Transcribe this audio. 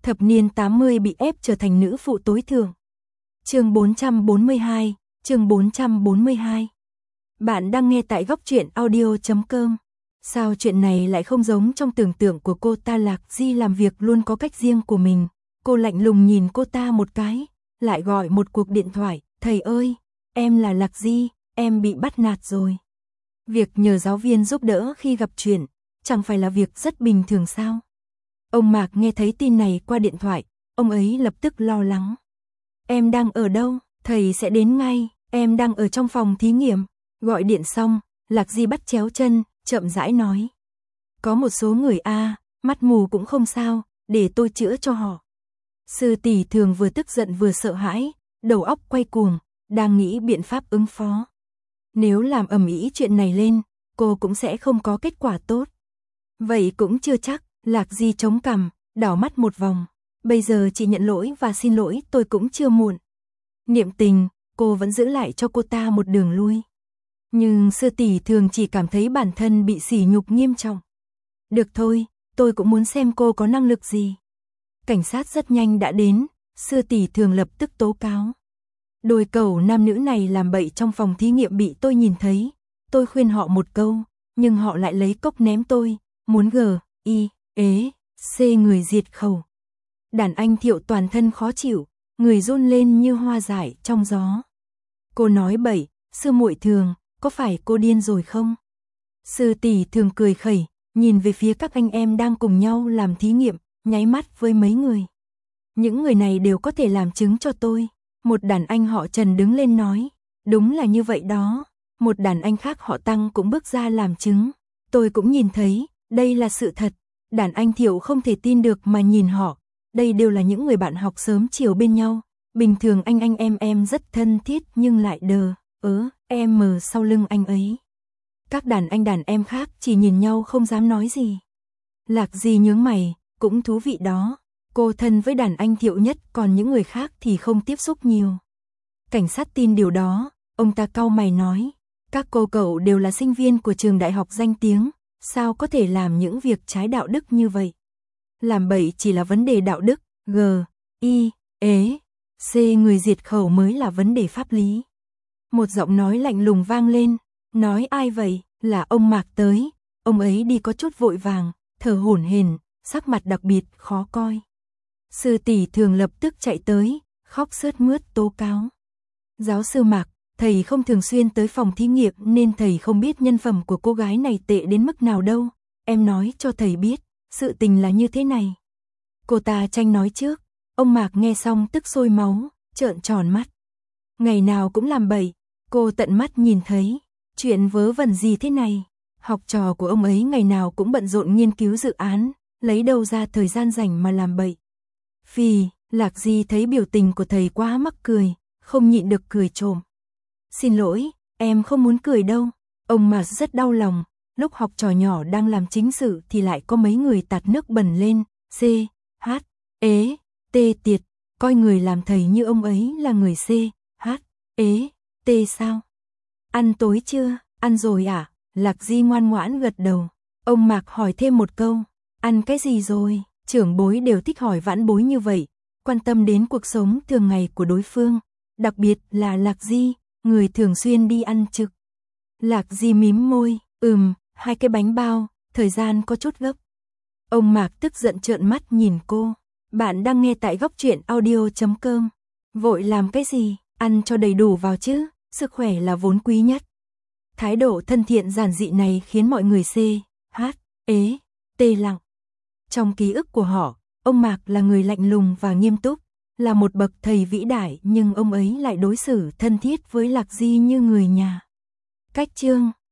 thập niên 80 bị ép trở thành nữ phụ tối thượng. Chương 442, chương 442. Bạn đang nghe tại góc truyện audio.com. Sao chuyện này lại không giống trong tưởng tượng của cô ta? Lạc Di làm việc luôn có cách riêng của mình. Cô lạnh lùng nhìn cô ta một cái, lại gọi một cuộc điện thoại. Thầy ơi, em là Lạc Di, em bị bắt nạt rồi. Việc nhờ giáo viên giúp đỡ khi gặp chuyện, chẳng phải là việc rất bình thường sao? Ông Mạc nghe thấy tin này qua điện thoại, ông ấy lập tức lo lắng. Em đang ở đâu? Thầy sẽ đến ngay, em đang ở trong phòng thí nghiệm. Gọi điện xong, Lạc Di bắt chéo chân, chậm rãi nói. Có một số người mắt mù cũng không sao, để tôi chữa cho họ. Sư tỷ thường vừa tức giận vừa sợ hãi, đầu óc quay cuồng, đang nghĩ biện pháp ứng phó. Nếu làm ầm ĩ chuyện này lên, cô cũng sẽ không có kết quả tốt. Vậy cũng chưa chắc. Lạc Di chống cằm, đảo mắt một vòng. Bây giờ chị nhận lỗi và xin lỗi tôi cũng chưa muộn. Niệm Tình, cô vẫn giữ lại cho cô ta một đường lui. Nhưng sư tỷ thường chỉ cảm thấy bản thân bị sỉ nhục nghiêm trọng. Được thôi, tôi cũng muốn xem cô có năng lực gì. Cảnh sát rất nhanh đã đến, sư tỷ thường lập tức tố cáo. Đôi cẩu nam nữ này làm bậy trong phòng thí nghiệm bị tôi nhìn thấy. Tôi khuyên họ một câu, nhưng họ lại lấy cốc ném tôi, muốn người diệt khẩu. Đàn anh Thiệu toàn thân khó chịu, người run lên như hoa dại trong gió. Cô nói bậy, sư muội Thường, có phải cô điên rồi không? Sư tỷ Thường cười khẩy, nhìn về phía các anh em đang cùng nhau làm thí nghiệm, nháy mắt với mấy người. Những người này đều có thể làm chứng cho tôi. Một đàn anh họ Trần đứng lên nói, đúng là như vậy đó. Một đàn anh khác họ Tăng cũng bước ra làm chứng. Tôi cũng nhìn thấy, đây là sự thật. Đàn anh Thiệu không thể tin được mà nhìn họ. Đây đều là những người bạn học sớm chiều bên nhau. Bình thường anh em rất thân thiết nhưng lại em sau lưng anh ấy. Các đàn anh đàn em khác chỉ nhìn nhau không dám nói gì. Lạc Di nhướng mày, cũng thú vị đó. Cô thân với đàn anh Thiệu nhất, còn những người khác thì không tiếp xúc nhiều. Cảnh sát tin điều đó, ông ta cau mày nói. Các cô cậu đều là sinh viên của trường đại học danh tiếng, sao có thể làm những việc trái đạo đức như vậy? Làm bậy chỉ là vấn đề đạo đức, người diệt khẩu mới là vấn đề pháp lý. Một giọng nói lạnh lùng vang lên, nói ai vậy? Là ông Mạc tới. Ông ấy đi có chút vội vàng, thở hổn hển, sắc mặt đặc biệt khó coi. Sư tỷ Thường lập tức chạy tới, khóc sướt mướt tố cáo. Giáo sư Mạc, thầy không thường xuyên tới phòng thí nghiệm nên thầy không biết nhân phẩm của cô gái này tệ đến mức nào đâu. Em nói cho thầy biết, sự tình là như thế này. Cô ta tranh nói trước. Ông Mạc nghe xong tức sôi máu, trợn tròn mắt. Ngày nào cũng làm bậy, cô tận mắt nhìn thấy. Chuyện vớ vẩn gì thế này? Học trò của ông ấy ngày nào cũng bận rộn nghiên cứu dự án, lấy đâu ra thời gian rảnh mà làm bậy. Phì, Lạc Di thấy biểu tình của thầy quá mắc cười, không nhịn được cười trộm. Xin lỗi, em không muốn cười đâu. Ông Mạc rất đau lòng, lúc học trò nhỏ đang làm chính sự thì lại có mấy người tạt nước bẩn lên, tiệt, coi người làm thầy như ông ấy là người sao? Ăn tối chưa? Ăn rồi à? Lạc Di ngoan ngoãn gật đầu. Ông Mạc hỏi thêm một câu, ăn cái gì rồi? Trưởng bối đều thích hỏi vãn bối như vậy, quan tâm đến cuộc sống thường ngày của đối phương, đặc biệt là Lạc Di, người thường xuyên đi ăn trực. Lạc Di mím môi, 2 cái bánh bao, thời gian có chút gấp. Ông Mạc tức giận trợn mắt nhìn cô. Bạn đang nghe tại góc truyện audio.com. Vội làm cái gì? Ăn cho đầy đủ vào chứ, sức khỏe là vốn quý nhất. Thái độ thân thiện giản dị này khiến mọi người lặng. Trong ký ức của họ, ông Mạc là người lạnh lùng và nghiêm túc, là một bậc thầy vĩ đại, nhưng ông ấy lại đối xử thân thiết với Lạc Di như người nhà. Cách chương